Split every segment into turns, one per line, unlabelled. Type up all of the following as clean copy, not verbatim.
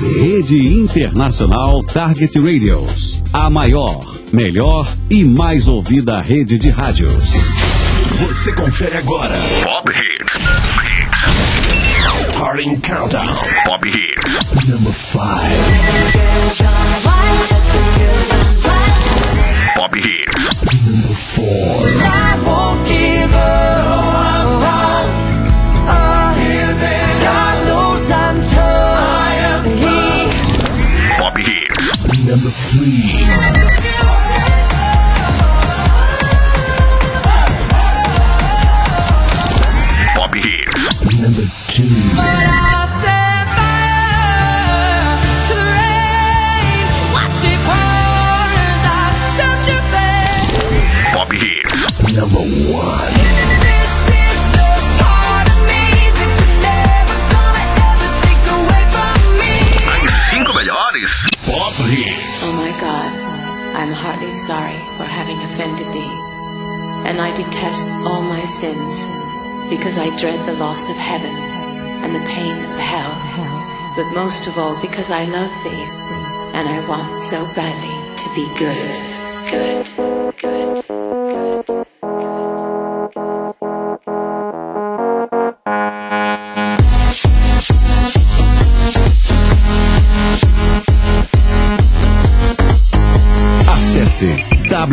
Rede Internacional Target Radios. A maior, melhor e mais ouvida rede de rádios.
Você confere agora Pop Hits. Starting Countdown. Pop Hits. Number 5. Pop Hits. Number 4.
I won't give up. God knows I'm tough.
Pop Hits. Number 3. Pop Hits. Number 2.
But I set fire to the rain. Watched it pour as I touched your face.
Pop Hits. Number 1.
This is the part of me that you're never gonna ever take away from me.
As 5 melhores Pop Hits.
Oh my God, I'm heartily sorry for having offended thee, and I detest all my sins, because I dread the loss of heaven and the pain of hell, but most of all because I love thee, and I want so badly to be good.
Acesse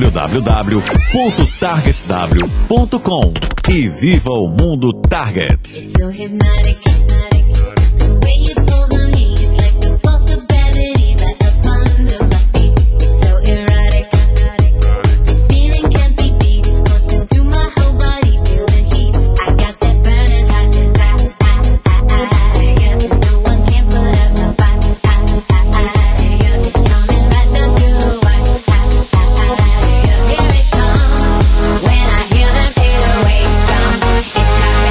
www.targetw.com e viva o mundo Target.
So hypnotic, the way you pose on me is like the force of gravity right up under my feet. It's so erotic, this feeling can't be beat. It's coursing through my whole body, feel the heat. I got that burning hot desire, yeah. No one can put out my fire, yeah. It's coming right down to the wire, yeah. Here it comes, when I hear them 808 drums, it's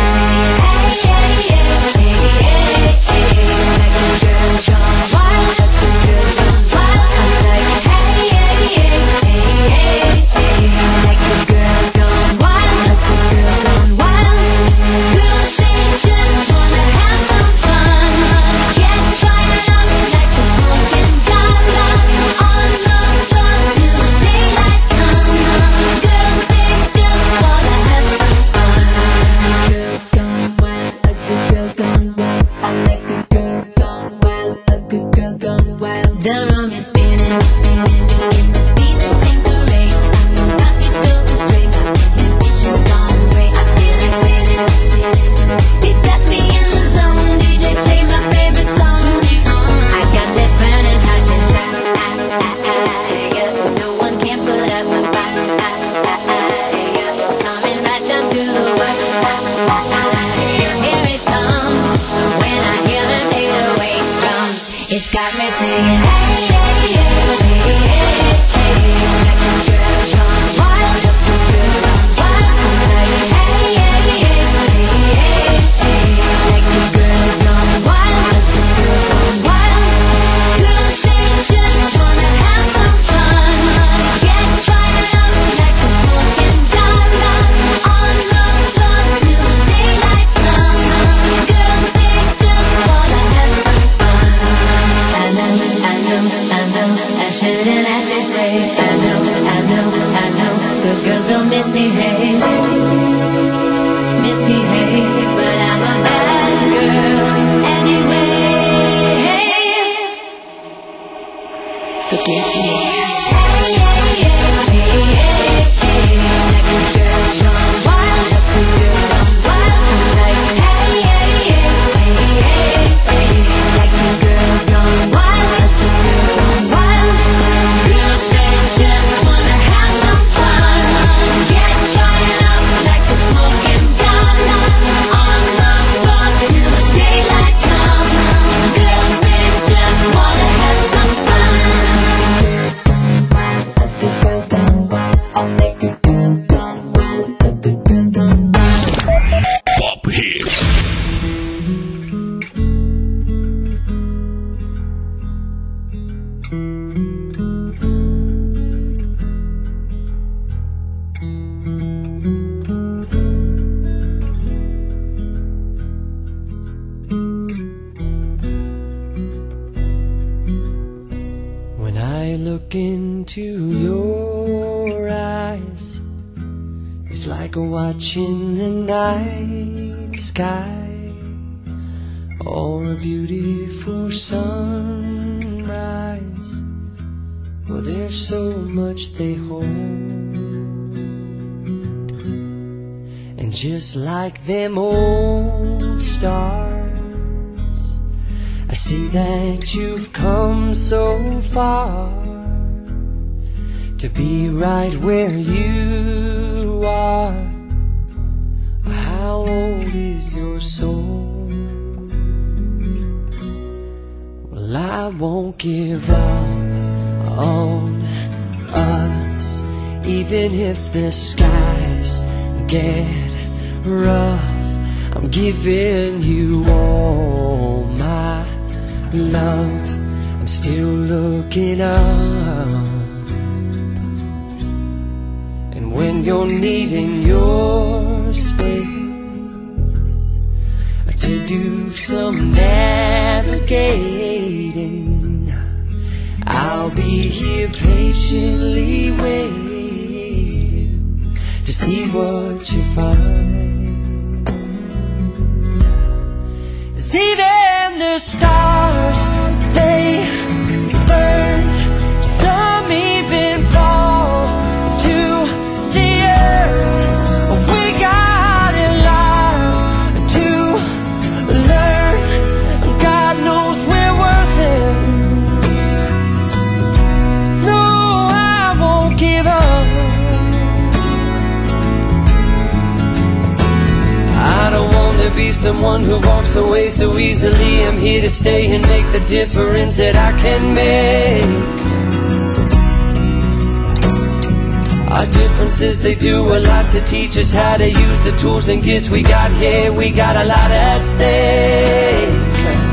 got me singing, hey, hey, hey, hey, hey, hey, like a girl gone wild, like hey, hey, hey, hey, hey, like a girl gone wild, girls they just wanna have some fun, get fired up like a smoking gun, on the floor till the daylight comes, girls they just wanna have some fun. I know, I shouldn't act this way. I know, good girls don't misbehave, but I'm a bad girl anyway. Forget me. Like a girl gone wild, like hey, hey, hey, hey, like a girl gone wild, girls they just wanna have some fun, get fired up like a smoking gun, on the floor till the daylight comes, girls they just wanna have some fun.
look into your eyes, it's like watching the night sky or a beautiful sunrise. Well, there's so much they hold, and just like them old stars, I see that you've come so far to be right where you are. How old is your soul? Well, I won't give up on us, even if the skies get rough. I'm giving you all my love. I'm still looking up, and when you're needing your space to do some navigating, I'll be here patiently waiting to see what you find. 'Cause even the stars, they burn. Some even fall to the earth. We got a lot to learn. God knows we're worth it. No, I won't give up. I don't want to be someone who walks away so easily. I'm here to stay and make the difference that I can make. Our differences, they do a lot to teach us how to use the tools and gifts we got here. We got a lot at stake,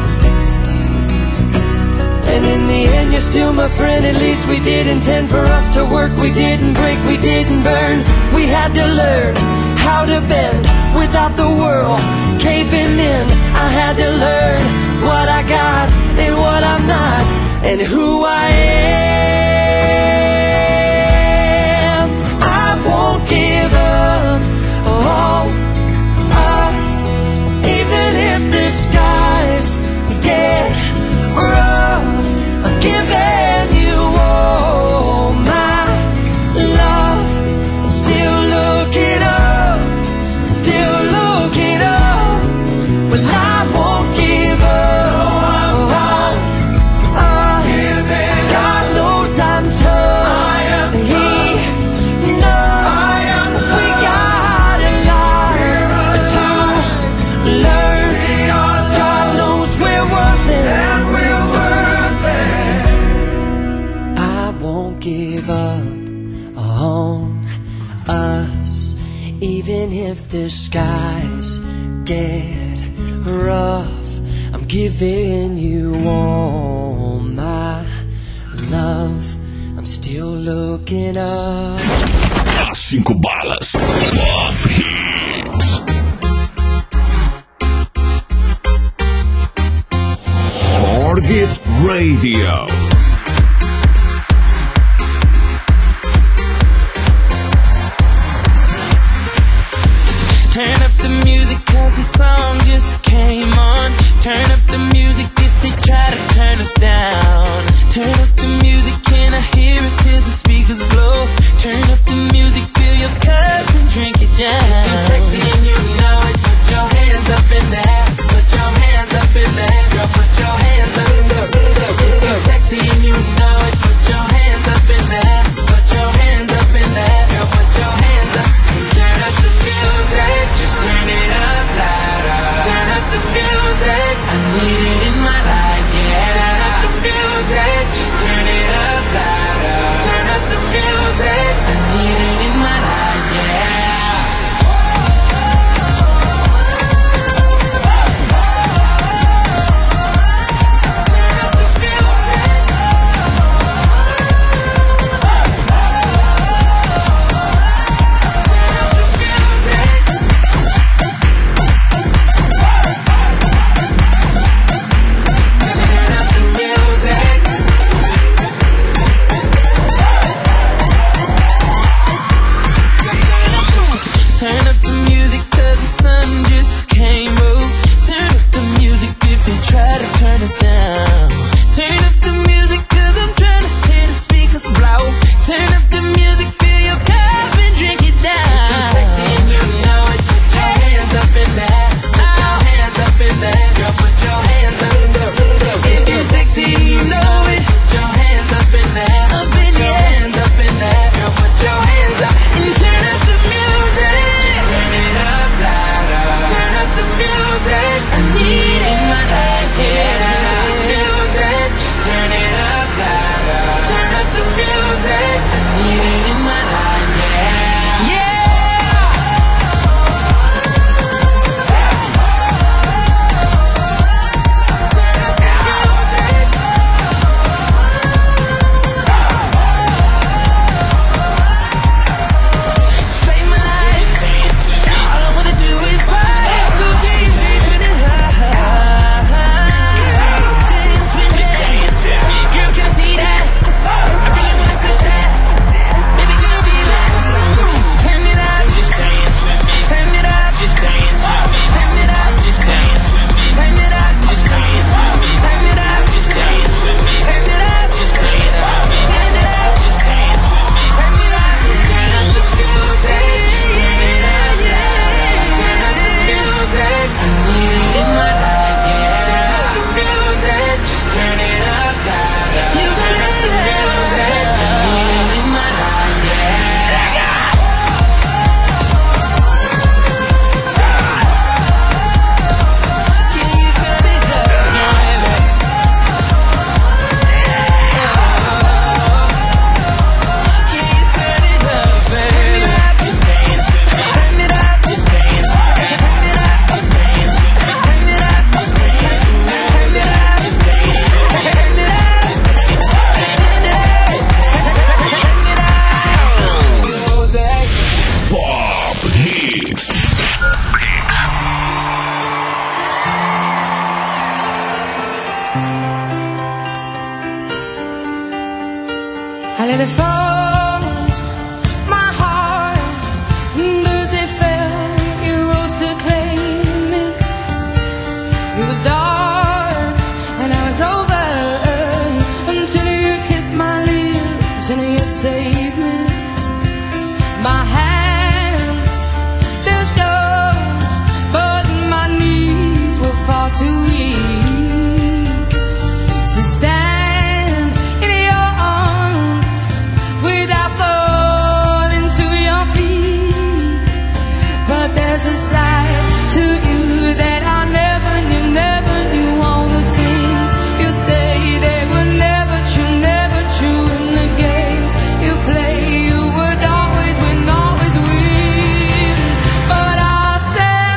and in the end you're still my friend. At least we did intend for us to work. We didn't break, we didn't burn. We had to learn how to bend without the world caving in. I had to learn what I got and what I'm not, and who I am. I won't give up on us, even if the skies get rough. I'm giving you all my love. I'm still looking up, still looking up. Well, I won't give up on us. God knows I'm tough. He knows we got a lot to learn. God knows we're worth it. I won't give up on us, even if the skies get rough. I'm giving you all my love. I'm still looking up.
As 5 balas. Pop Hits. Target Radio.
Turn up the music 'cause the song just came on. Turn up the music if they try to turn us down. Turn up the music, can I hear it till the speakers blow? Turn up the music, fill your cup and drink it down. You're sexy and you know it, put your hands up in there. Put your hands up in there, girl, put your hands up in there. You're sexy and you know it, put your hands up in there. Put your hands up in there, girl, put your hands up. Turn up the music, just turn it up louder. Turn up the music, I need it in my life, yeah. Turn up the music, just turn it up louder. Turn up the music, I need it in my life, yeah.
let it fall. My heart, as it fell, you rose to claim it. It was dark and I was over until you kissed my lips and you saved me. My hands, they're strong, but my knees were far too weak to stand in your arms without falling to your feet. But there's a side to you that I never knew all the things you'd say. They were never true in the games you play. You would always win, always win. But I set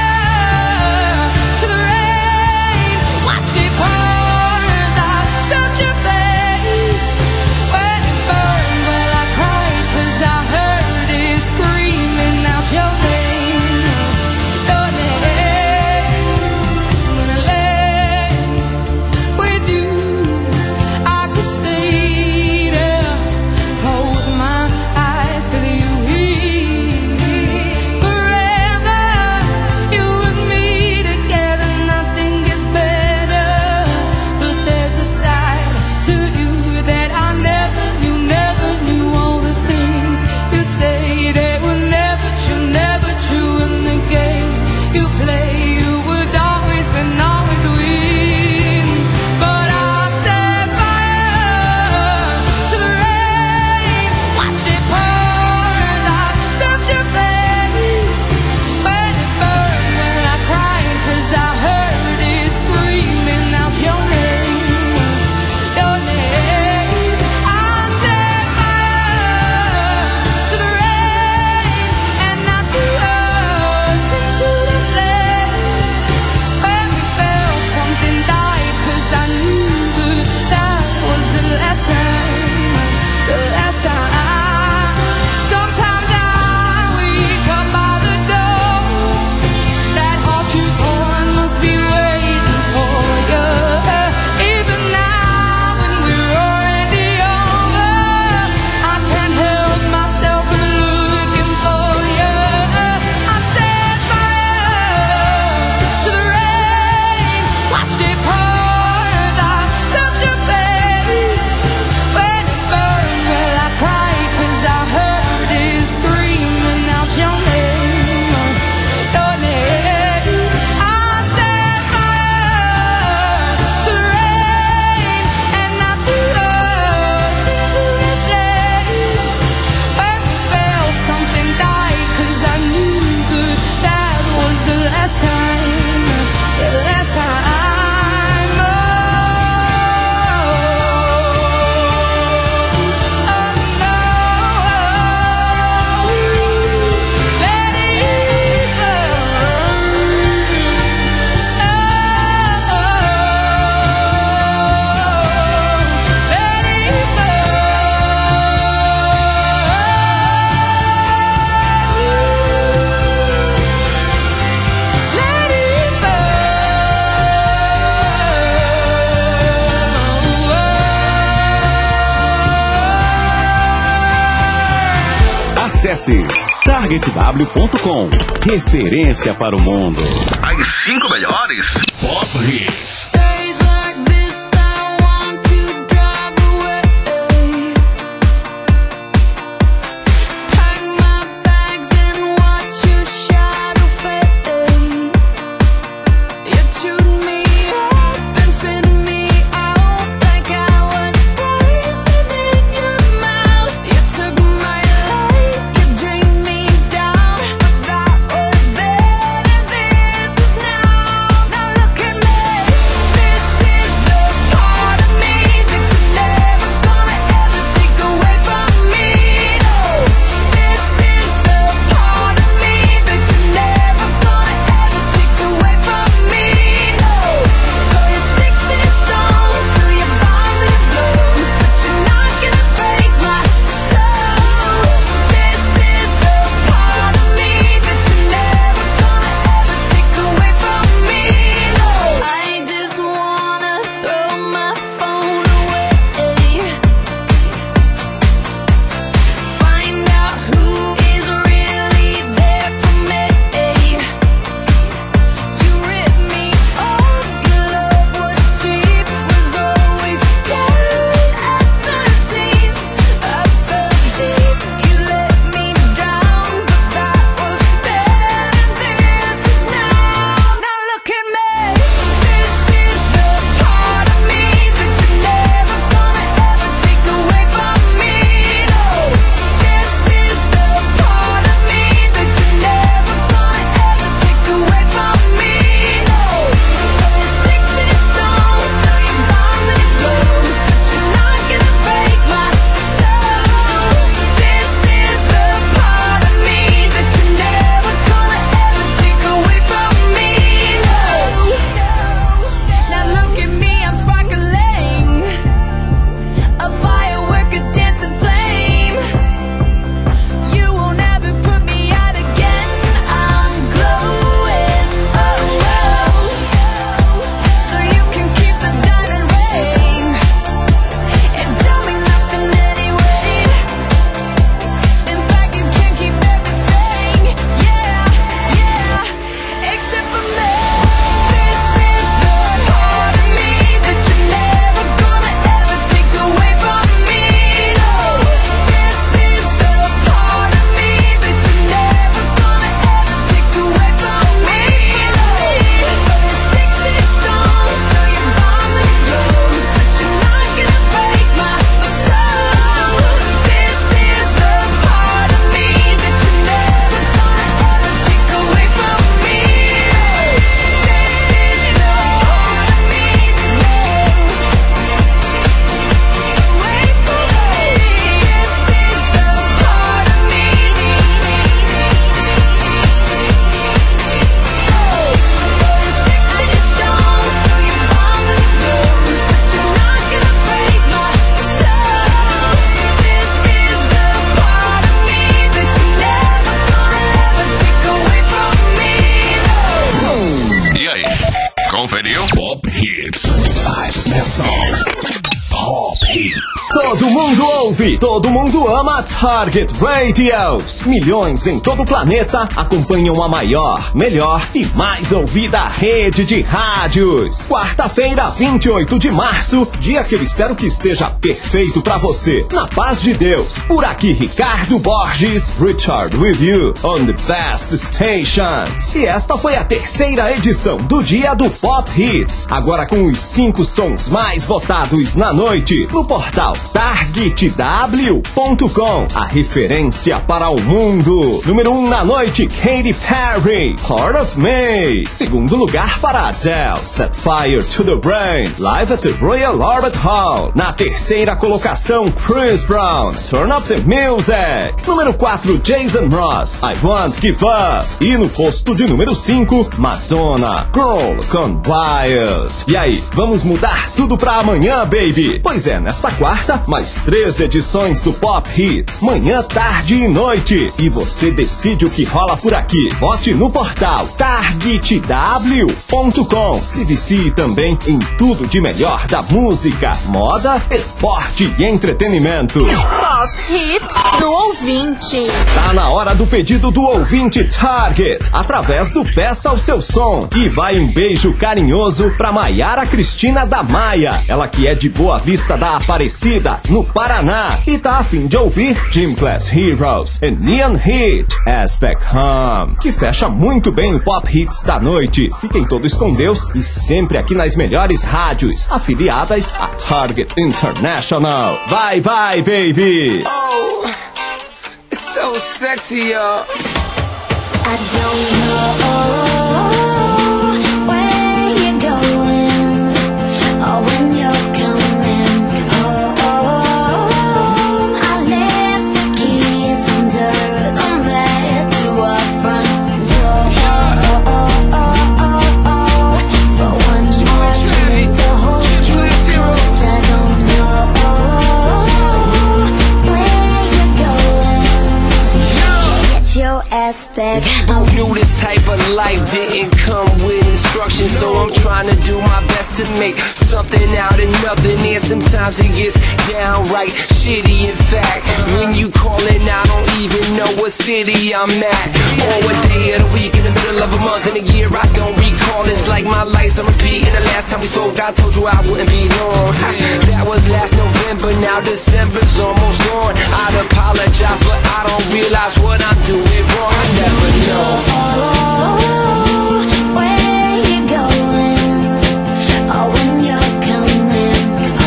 fire to the rain, watched it pour as I touched your face. When it burned, well I cried 'cause I heard it screaming out your name, your name. When I lay with you, I could stay there, close my eyes, feel you here. Forever, you and me together, nothing gets better. But there's a side to you that I never knew all the things you'd say. They were never true in the games you play. You would always win, always win. But I set fire to the rain, watched it pour as I touched your face. When it burned, well I cried 'cause I heard it screaming out your name, your name. I set fire to the rain and I threw us into the flame. When we fell, something died 'cause I knew that was the last time, the last time. Sometimes I wake up by the door, that heart you born must be waiting for you. Even now when we're already over, I can't help myself from looking for you. I set fire to the rain, watched it pour as I touched your face. When it burned, well I cried 'cause I heard it screaming out your name, your name. I set fire to the rain and I threw us into the flames. When we fell, something died 'cause I knew that was the last time, the last time. Oh, no, let it
Acesse targetw.com. Referência para o mundo.
As 5 melhores Pop Hits.
Days like this, I want to drive away. Pack my bags and watch your shadow fade. You chewed me up and spit me out like I was poison in your mouth. You took my life, you drained me down, but that was then and this is now. Now look at me.
Conferiu? Pop Hits. 5 best songs. Pop Hits.
Todo mundo ouve, todo mundo ama Target Radios. Milhões em todo o planeta acompanham a maior, melhor e mais ouvida rede de rádios. Quarta-feira, 28 de março, dia que eu espero que esteja perfeito pra você. Na paz de Deus, por aqui Ricardo Borges, Richard with you on the best stations. E esta foi a terceira edição do Dia do Pop Hits. Agora com os 5 sons mais votados na noite, no portal targetw.com, a referência para o mundo. Número 1 na noite, Katy Perry, Part of Me. Segundo lugar para Adele, Set Fire to the Brain, live at the Royal Albert Hall. Na terceira colocação, Chris Brown, Turn Up the Music. Número 4, Jason Mraz, I Won't Give Up. E no posto de número 5, Madonna, Girl Gone Wild. E aí, vamos mudar tudo pra amanhã, baby? Pois é, nesta quarta, mais 3 edições do Pop Hits, manhã, tarde e noite. E você decide o que rola por aqui. Vote no portal targetw.com. Se vicie também em tudo de melhor da música, moda, esporte e entretenimento.
Pop Hits do ouvinte.
Tá na hora do pedido do ouvinte Target, através do Peça o Seu Som. E vai um beijo carinhoso pra Maiara Cristina da Maia, ela que é de Boa Vista da Aparecida, no Paraná, e tá a fim de ouvir Gym Class Heroes e Neon Hit, As Back Home, que fecha muito bem o Pop Hits da noite. Fiquem todos com Deus e sempre aqui nas melhores rádios afiliadas a Target International. Vai, vai, baby!
Oh, it's so sexy, y'all.
I don't know where you're going or when you're coming home. I left the keys under the mat to our front door. For one more chance to hold you close. I don't know where you're going. Get your ass back.
Both knew this type of life didn't come with instructions, so I'm trying to do my best to make something out of nothing. And sometimes it gets downright shitty. In fact, when you callin', I don't even know what city I'm at or what day of the week, in the middle of a month, in a year I don't recall. It's like my life's on repeat. And the last time we spoke, I told you I wouldn't be long. That was last November, now December's almost gone. I'd apologize, but I don't realize what I'm doing wrong. I never know
where you're going or when you're coming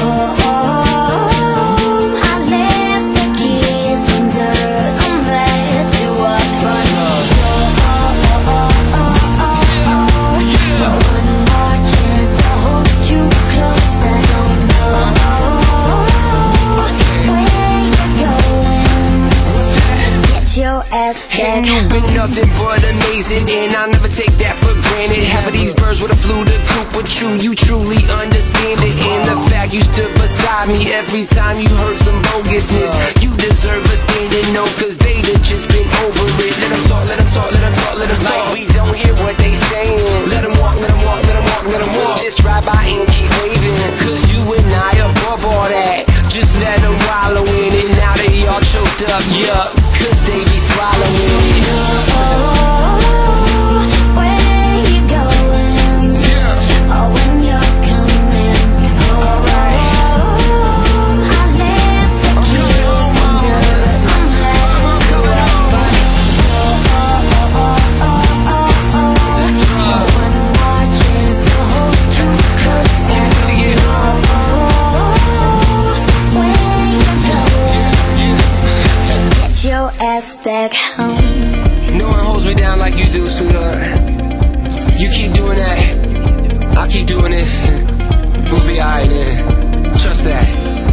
home. I left the keys under the mat to our front door. For one more chance to hold you close. I don't know where you're going. Just get your ass back.
and you've been nothing but amazing, and I'll never take that for granted. Half of these birds would have flew the coop, but you truly understand it. And the fact you stood beside me every time you heard some bogusness, you deserve a standing no, cause they done just been over it. Let them talk, let them talk, let them talk, let them talk. Like we don't hear what they saying. Let them walk, let them walk, let them walk, let them walk. Just drive by and keep waving, cause you and I above all that. Just let them wallow in it. Now they all choked up, yup, cause they be swallowing it.
Where you going? Or when you're coming home? I left the keys under the mat to our front door. One more chance to hold you close. I don't know where you're going. Just get your ass back home.
No one holds me down like you do, sweetheart. You keep doing that, I'll keep doing this. We'll be alright then. Trust that.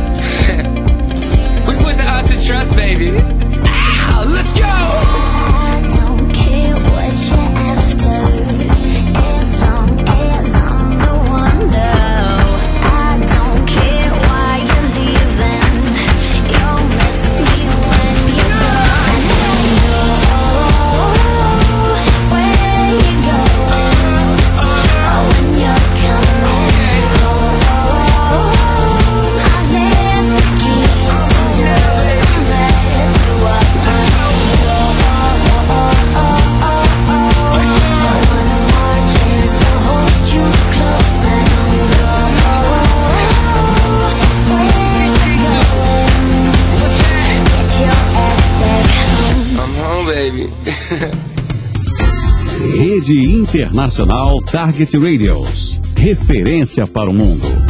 We put the us in trust, baby. Ow, let's go!
I don't care what you're after, as long as I'm the one. No, I don't care why you're leaving. You'll miss me when you go. I don't know where you're going or when you're
Rede Internacional Target Radios. Referência para o mundo.